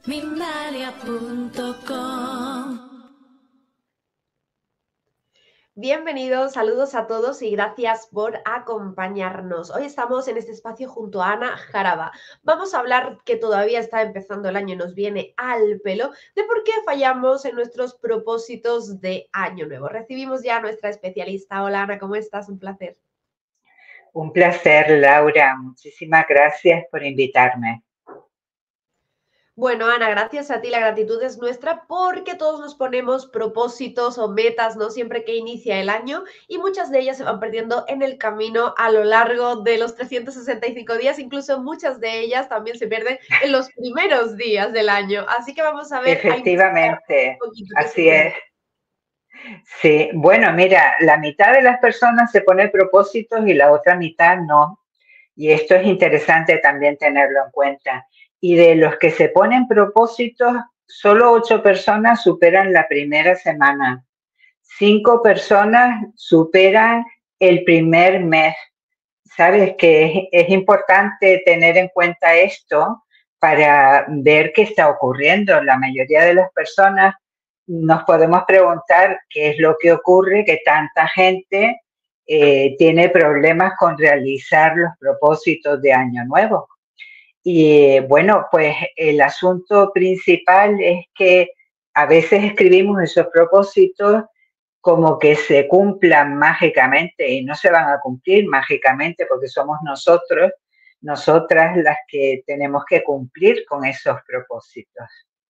Mindalia.com. Bienvenidos, saludos a todos y gracias por acompañarnos. Hoy estamos en este espacio junto a Ana Jaraba. Vamos a hablar, que todavía está empezando el año y nos viene al pelo, de por qué fallamos en nuestros propósitos de año nuevo. Recibimos ya a nuestra especialista. Hola Ana, ¿cómo estás? Un placer. Un placer, Laura. Muchísimas gracias por invitarme. Bueno, Ana, gracias a ti, la gratitud es nuestra porque todos nos ponemos propósitos o metas, ¿no? Siempre que inicia el año y muchas de ellas se van perdiendo en el camino a lo largo de los 365 días, incluso muchas de ellas también se pierden en los primeros días del año. Así que vamos a ver, a investigar Efectivamente, un poquito qué así es. sucede. Sí, bueno, mira, la mitad de las personas se pone propósitos y la otra mitad no. Y esto es interesante también tenerlo en cuenta. Y de los que se ponen propósitos, solo 8 personas superan la primera semana. 5 personas superan el primer mes. Sabes que es importante tener en cuenta esto para ver qué está ocurriendo. La mayoría de las personas nos podemos preguntar qué es lo que ocurre, que tanta gente tiene problemas con realizar los propósitos de Año Nuevo. Y bueno, pues el asunto principal es que a veces escribimos esos propósitos como que se cumplan mágicamente y no se van a cumplir mágicamente porque somos nosotros, nosotras las que tenemos que cumplir con esos propósitos.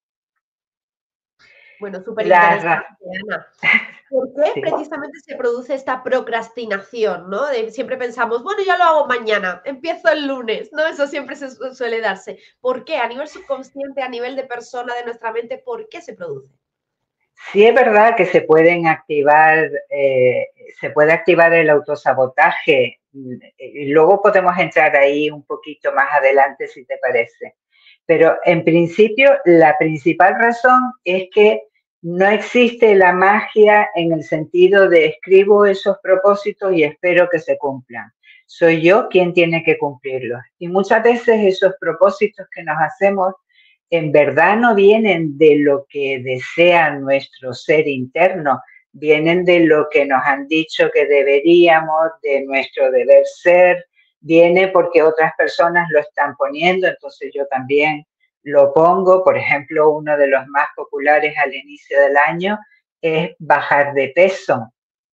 Bueno, súper interesante, Ana. ¿Por qué Sí. precisamente se produce esta procrastinación, ¿no? Siempre pensamos, bueno, ya lo hago mañana, empiezo el lunes, ¿no? Eso siempre suele darse. ¿Por qué? A nivel subconsciente, a nivel de persona, de nuestra mente, ¿por qué se produce? Sí es verdad que se pueden activar, se puede activar el autosabotaje. Y luego podemos entrar ahí un poquito más adelante, si te parece. Pero en principio, la principal razón es que no existe la magia en el sentido de escribo esos propósitos y espero que se cumplan. Soy yo quien tiene que cumplirlos. Y muchas veces esos propósitos que nos hacemos en verdad no vienen de lo que desea nuestro ser interno, vienen de lo que nos han dicho que deberíamos, de nuestro deber ser, viene porque otras personas lo están poniendo, entonces yo también lo pongo. Por ejemplo, uno de los más populares al inicio del año es bajar de peso.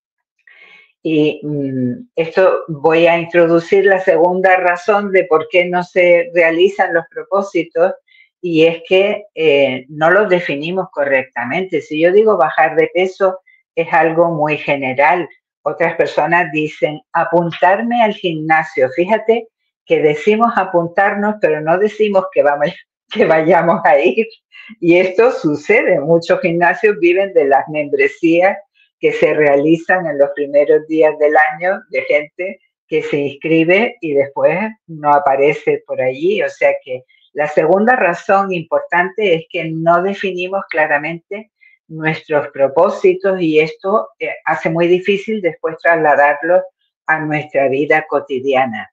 Y esto voy a introducir la segunda razón de por qué no se realizan los propósitos, y es que no los definimos correctamente. Si yo digo bajar de peso, es algo muy general. Otras personas dicen apuntarme al gimnasio. Fíjate que decimos apuntarnos, pero no decimos que vayamos a ir. Y esto sucede. Muchos gimnasios viven de las membresías que se realizan en los primeros días del año de gente que se inscribe y después no aparece por allí. O sea que la segunda razón importante es que no definimos claramente nuestros propósitos y esto hace muy difícil después trasladarlos a nuestra vida cotidiana.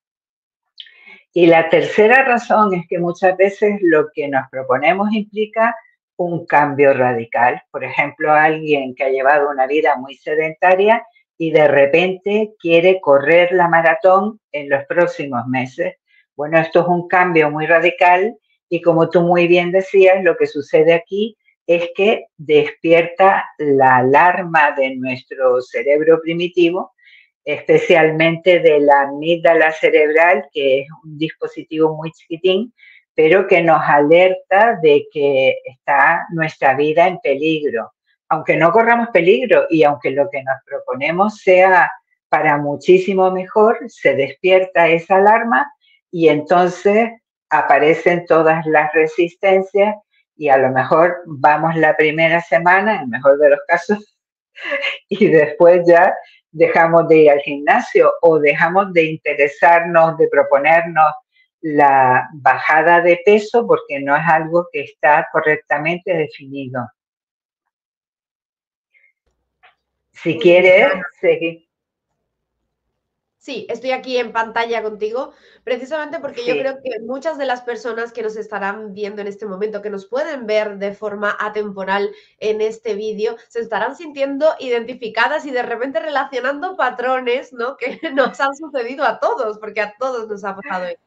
Y la tercera razón es que muchas veces lo que nos proponemos implica un cambio radical. Por ejemplo, alguien que ha llevado una vida muy sedentaria y de repente quiere correr la maratón en los próximos meses. Bueno, esto es un cambio muy radical y como tú muy bien decías, lo que sucede aquí es que despierta la alarma de nuestro cerebro primitivo, especialmente de la amígdala cerebral, que es un dispositivo muy chiquitín, pero que nos alerta de que está nuestra vida en peligro. Aunque no corramos peligro y aunque lo que nos proponemos sea para muchísimo mejor, se despierta esa alarma y entonces aparecen todas las resistencias y a lo mejor vamos la primera semana, en el mejor de los casos, y después ya dejamos de ir al gimnasio o dejamos de interesarnos, de proponernos la bajada de peso porque no es algo que está correctamente definido. Si Muy bien, quieres Ana. seguir. Sí, estoy aquí en pantalla contigo, precisamente porque yo Sí. creo que muchas de las personas que nos estarán viendo en este momento, que nos pueden ver de forma atemporal en este vídeo, se estarán sintiendo identificadas y de repente relacionando patrones, ¿no? Que nos han sucedido a todos, porque a todos nos ha pasado eso.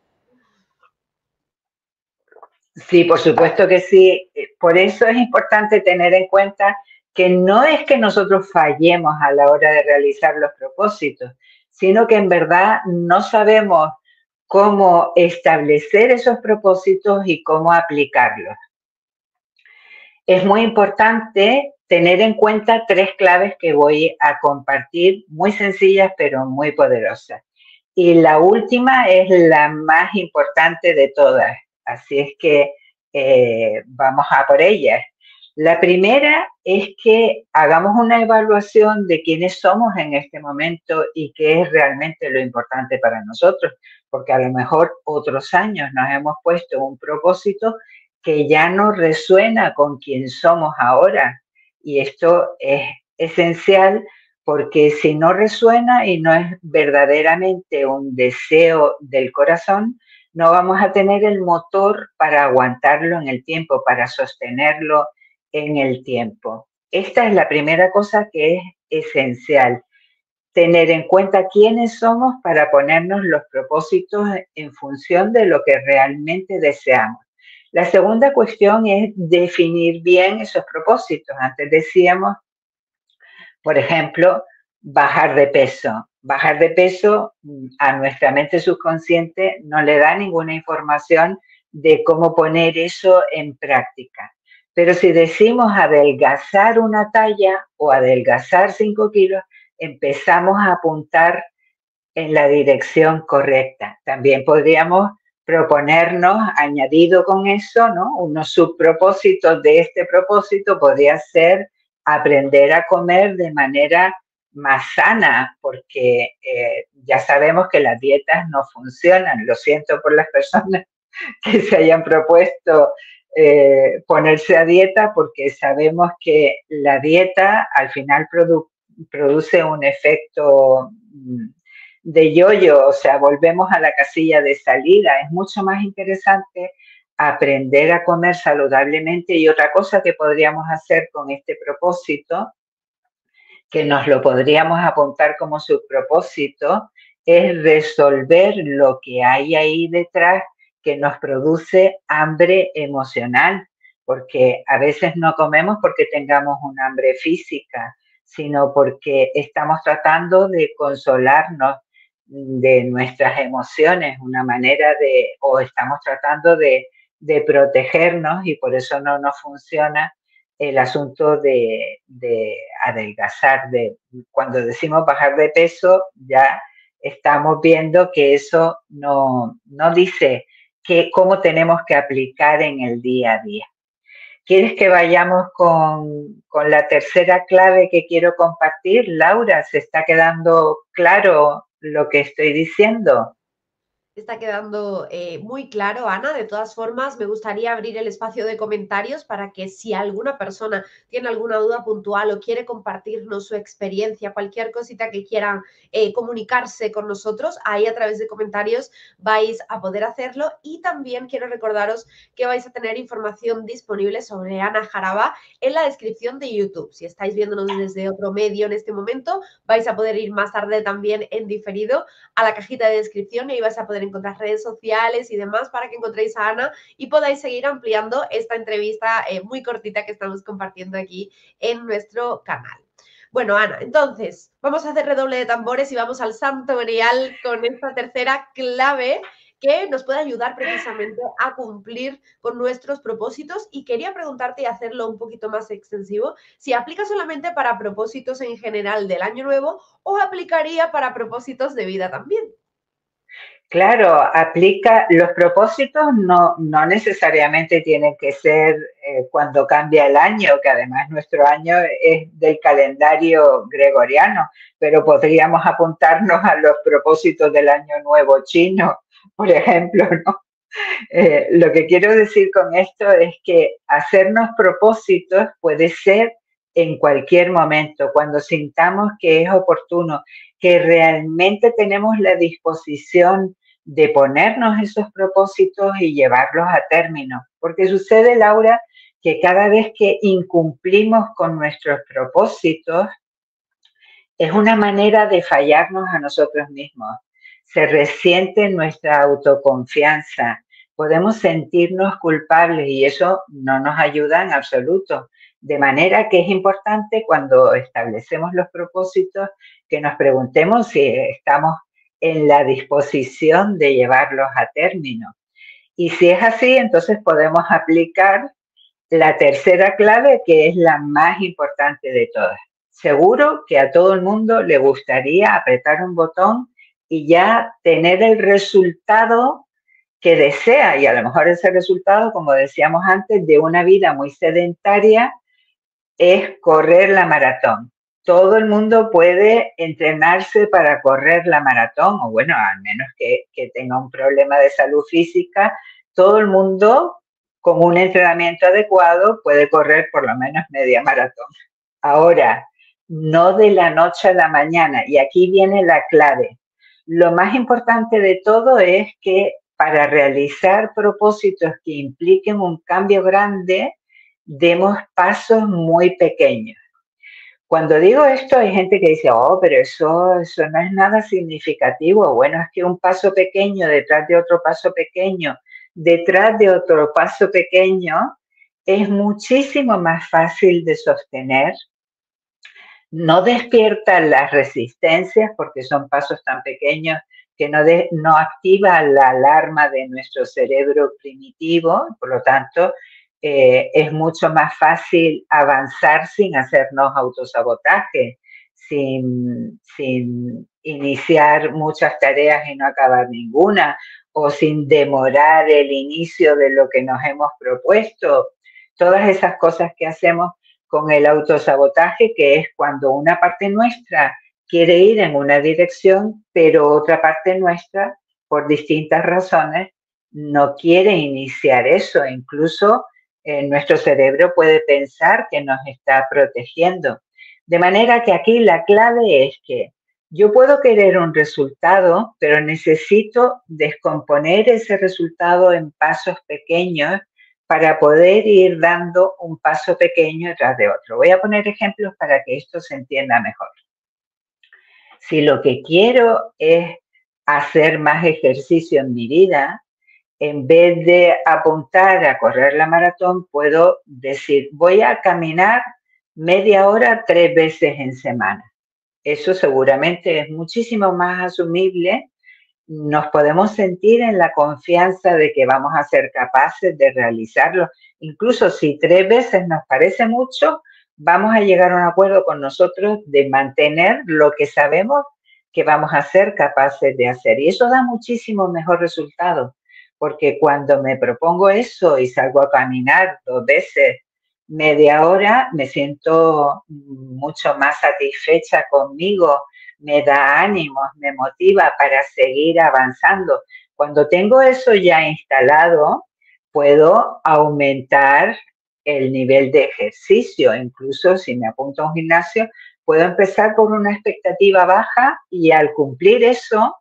Sí, por supuesto que sí. Por eso es importante tener en cuenta que no es que nosotros fallemos a la hora de realizar los propósitos, sino que en verdad no sabemos cómo establecer esos propósitos y cómo aplicarlos. Es muy importante tener en cuenta 3 claves que voy a compartir, muy sencillas pero muy poderosas. Y la última es la más importante de todas, así es que vamos a por ellas. La primera es que hagamos una evaluación de quiénes somos en este momento y qué es realmente lo importante para nosotros, porque a lo mejor otros años nos hemos puesto un propósito que ya no resuena con quién somos ahora. Y esto es esencial porque si no resuena y no es verdaderamente un deseo del corazón, no vamos a tener el motor para aguantarlo en el tiempo, para sostenerlo en el tiempo. Esta es la primera cosa que es esencial, tener en cuenta quiénes somos para ponernos los propósitos en función de lo que realmente deseamos. La segunda cuestión es definir bien esos propósitos. Antes decíamos, por ejemplo, bajar de peso. Bajar de peso a nuestra mente subconsciente no le da ninguna información de cómo poner eso en práctica. Pero si decimos adelgazar una talla o adelgazar 5 kilos, empezamos a apuntar en la dirección correcta. También podríamos proponernos, añadido con eso, ¿no? Unos subpropósitos de este propósito podría ser aprender a comer de manera más sana, porque ya sabemos que las dietas no funcionan. Lo siento por las personas que se hayan propuesto ponerse a dieta, porque sabemos que la dieta al final produce un efecto de yo-yo, o sea, volvemos a la casilla de salida. Es mucho más interesante aprender a comer saludablemente. Y otra cosa que podríamos hacer con este propósito, que nos lo podríamos apuntar como subpropósito, es resolver lo que hay ahí detrás que nos produce hambre emocional, porque a veces no comemos porque tengamos un hambre física, sino porque estamos tratando de consolarnos de nuestras emociones, una manera de, o estamos tratando de protegernos y por eso no nos funciona el asunto de adelgazar. Cuando decimos bajar de peso, ya estamos viendo que eso no dice cómo tenemos que aplicar en el día a día. ¿Quieres que vayamos con la tercera clave que quiero compartir? Laura, ¿se está quedando claro lo que estoy diciendo? Está quedando muy claro, Ana. De todas formas, me gustaría abrir el espacio de comentarios para que si alguna persona tiene alguna duda puntual o quiere compartirnos su experiencia, cualquier cosita que quieran comunicarse con nosotros, ahí a través de comentarios vais a poder hacerlo. Y también quiero recordaros que vais a tener información disponible sobre Ana Jaraba en la descripción de YouTube. Si estáis viéndonos desde otro medio en este momento, vais a poder ir más tarde también en diferido a la cajita de descripción y ahí vais a poder encontrar redes sociales y demás para que encontréis a Ana y podáis seguir ampliando esta entrevista muy cortita que estamos compartiendo aquí en nuestro canal. Bueno, Ana, entonces vamos a hacer redoble de tambores y vamos al santo grial con esta tercera clave que nos puede ayudar precisamente a cumplir con nuestros propósitos. Y quería preguntarte y hacerlo un poquito más extensivo, si aplica solamente para propósitos en general del año nuevo o aplicaría para propósitos de vida también. Claro, aplica, los propósitos no necesariamente tienen que ser cuando cambia el año, que además nuestro año es del calendario gregoriano, pero podríamos apuntarnos a los propósitos del año nuevo chino, por ejemplo, ¿no? Lo que quiero decir con esto es que hacernos propósitos puede ser en cualquier momento, cuando sintamos que es oportuno, que realmente tenemos la disposición de ponernos esos propósitos y llevarlos a término. Porque sucede, Laura, que cada vez que incumplimos con nuestros propósitos, es una manera de fallarnos a nosotros mismos. Se resiente nuestra autoconfianza. Podemos sentirnos culpables y eso no nos ayuda en absoluto. De manera que es importante cuando establecemos los propósitos que nos preguntemos si estamos en la disposición de llevarlos a término. Y si es así, entonces podemos aplicar la tercera clave, que es la más importante de todas. Seguro que a todo el mundo le gustaría apretar un botón y ya tener el resultado que desea, y a lo mejor ese resultado, como decíamos antes, de una vida muy sedentaria, es correr la maratón. Todo el mundo puede entrenarse para correr la maratón, o bueno, al menos que tenga un problema de salud física, todo el mundo con un entrenamiento adecuado puede correr por lo menos media maratón. Ahora, no de la noche a la mañana, y aquí viene la clave. Lo más importante de todo es que para realizar propósitos que impliquen un cambio grande, demos pasos muy pequeños. Cuando digo esto, hay gente que dice, oh, pero eso no es nada significativo. Bueno, es que un paso pequeño detrás de otro paso pequeño, detrás de otro paso pequeño, es muchísimo más fácil de sostener. No despierta las resistencias porque son pasos tan pequeños que no activa la alarma de nuestro cerebro primitivo, por lo tanto, es mucho más fácil avanzar sin hacernos autosabotaje, sin iniciar muchas tareas y no acabar ninguna, o sin demorar el inicio de lo que nos hemos propuesto. Todas esas cosas que hacemos con el autosabotaje, que es cuando una parte nuestra quiere ir en una dirección, pero otra parte nuestra, por distintas razones, no quiere iniciar eso. Incluso nuestro cerebro puede pensar que nos está protegiendo. De manera que aquí la clave es que yo puedo querer un resultado, pero necesito descomponer ese resultado en pasos pequeños para poder ir dando un paso pequeño detrás de otro. Voy a poner ejemplos para que esto se entienda mejor. Si lo que quiero es hacer más ejercicio en mi vida, en vez de apuntar a correr la maratón, puedo decir, voy a caminar media hora 3 veces en semana. Eso seguramente es muchísimo más asumible. Nos podemos sentir en la confianza de que vamos a ser capaces de realizarlo. Incluso si 3 veces nos parece mucho, vamos a llegar a un acuerdo con nosotros de mantener lo que sabemos que vamos a ser capaces de hacer. Y eso da muchísimo mejor resultado, porque cuando me propongo eso y salgo a caminar 2 veces media hora, me siento mucho más satisfecha conmigo, me da ánimos, me motiva para seguir avanzando. Cuando tengo eso ya instalado, puedo aumentar el nivel de ejercicio. Incluso si me apunto a un gimnasio, puedo empezar con una expectativa baja y al cumplir eso,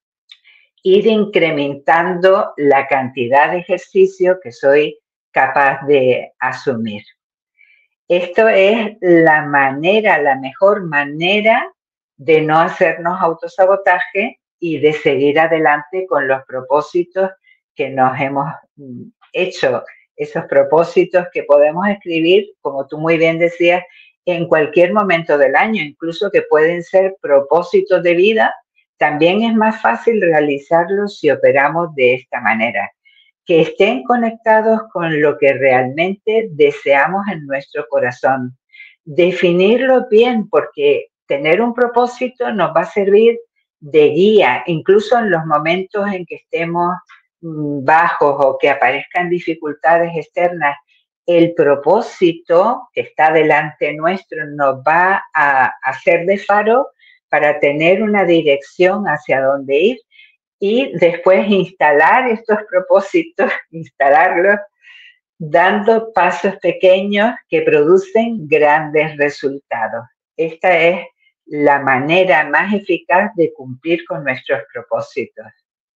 ir incrementando la cantidad de ejercicio que soy capaz de asumir. Esto es la mejor manera de no hacernos autosabotaje y de seguir adelante con los propósitos que nos hemos hecho. Esos propósitos que podemos escribir, como tú muy bien decías, en cualquier momento del año, incluso que pueden ser propósitos de vida. También es más fácil realizarlos si operamos de esta manera. Que estén conectados con lo que realmente deseamos en nuestro corazón. Definirlo bien, porque tener un propósito nos va a servir de guía, incluso en los momentos en que estemos bajos o que aparezcan dificultades externas. El propósito que está delante nuestro nos va a hacer de faro para tener una dirección hacia dónde ir. Y después instalar estos propósitos, instalarlos dando pasos pequeños que producen grandes resultados. Esta es la manera más eficaz de cumplir con nuestros propósitos.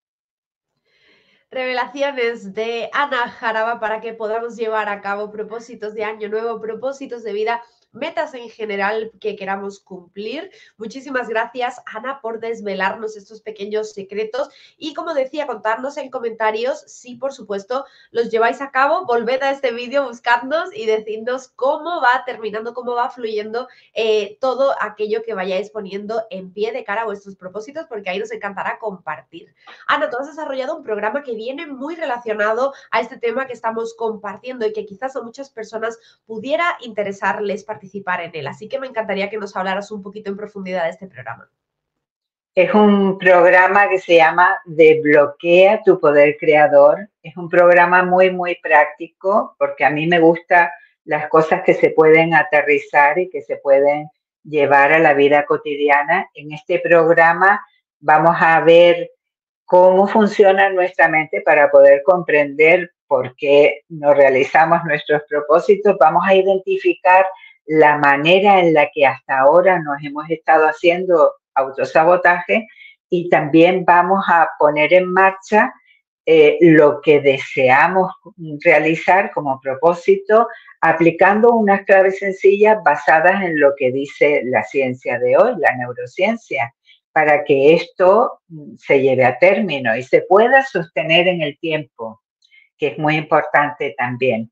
Revelaciones de Ana Jaraba para que podamos llevar a cabo propósitos de año nuevo, propósitos de vida, metas en general que queramos cumplir. Muchísimas gracias, Ana, por desvelarnos estos pequeños secretos y, como decía, contarnos en comentarios si, por supuesto, los lleváis a cabo. Volved a este vídeo, buscadnos y decidnos cómo va terminando, cómo va fluyendo todo aquello que vayáis poniendo en pie de cara a vuestros propósitos, porque ahí nos encantará compartir. Ana, tú has desarrollado un programa que viene muy relacionado a este tema que estamos compartiendo y que quizás a muchas personas pudiera interesarles participar en él. Así que me encantaría que nos hablaras un poquito en profundidad de este programa. Es un programa que se llama Desbloquea tu poder creador. Es un programa muy, muy práctico porque a mí me gustan las cosas que se pueden aterrizar y que se pueden llevar a la vida cotidiana. En este programa vamos a ver cómo funciona nuestra mente para poder comprender por qué no realizamos nuestros propósitos. Vamos a identificar la manera en la que hasta ahora nos hemos estado haciendo autosabotaje y también vamos a poner en marcha lo que deseamos realizar como propósito, aplicando unas claves sencillas basadas en lo que dice la ciencia de hoy, la neurociencia, para que esto se lleve a término y se pueda sostener en el tiempo, que es muy importante también.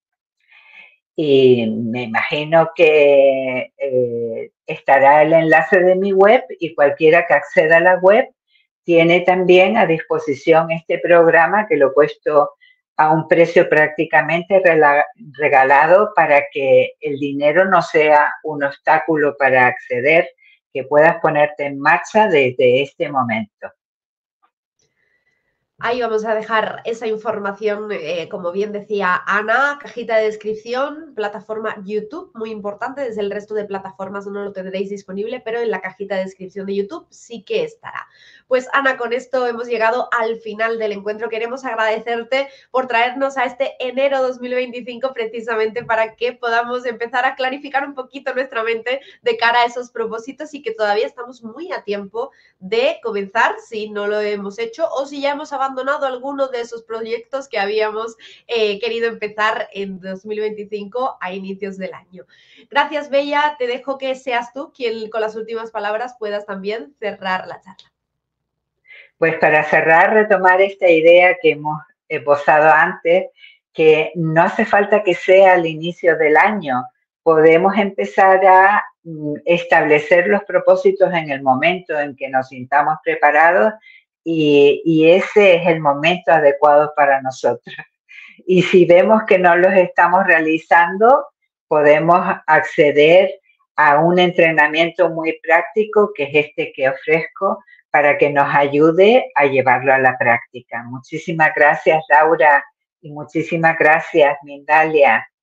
Y me imagino que estará el enlace de mi web y cualquiera que acceda a la web tiene también a disposición este programa que lo he puesto a un precio prácticamente regalado para que el dinero no sea un obstáculo para acceder, que puedas ponerte en marcha desde este momento. Ahí vamos a dejar esa información, como bien decía Ana, cajita de descripción, plataforma YouTube, muy importante, desde el resto de plataformas no lo tendréis disponible, pero en la cajita de descripción de YouTube sí que estará. Pues Ana, con esto hemos llegado al final del encuentro. Queremos agradecerte por traernos a este enero 2025 precisamente para que podamos empezar a clarificar un poquito nuestra mente de cara a esos propósitos y que todavía estamos muy a tiempo de comenzar si no lo hemos hecho o si ya hemos abandonado alguno de esos proyectos que habíamos querido empezar en 2025 a inicios del año. Gracias, Bella. Te dejo que seas tú quien con las últimas palabras puedas también cerrar la charla. Pues para cerrar, retomar esta idea que hemos esbozado antes, que no hace falta que sea al inicio del año, podemos empezar a establecer los propósitos en el momento en que nos sintamos preparados y ese es el momento adecuado para nosotros. Y si vemos que no los estamos realizando, podemos acceder a un entrenamiento muy práctico, que es este que ofrezco, para que nos ayude a llevarlo a la práctica. Muchísimas gracias, Laura, y muchísimas gracias, Mindalia.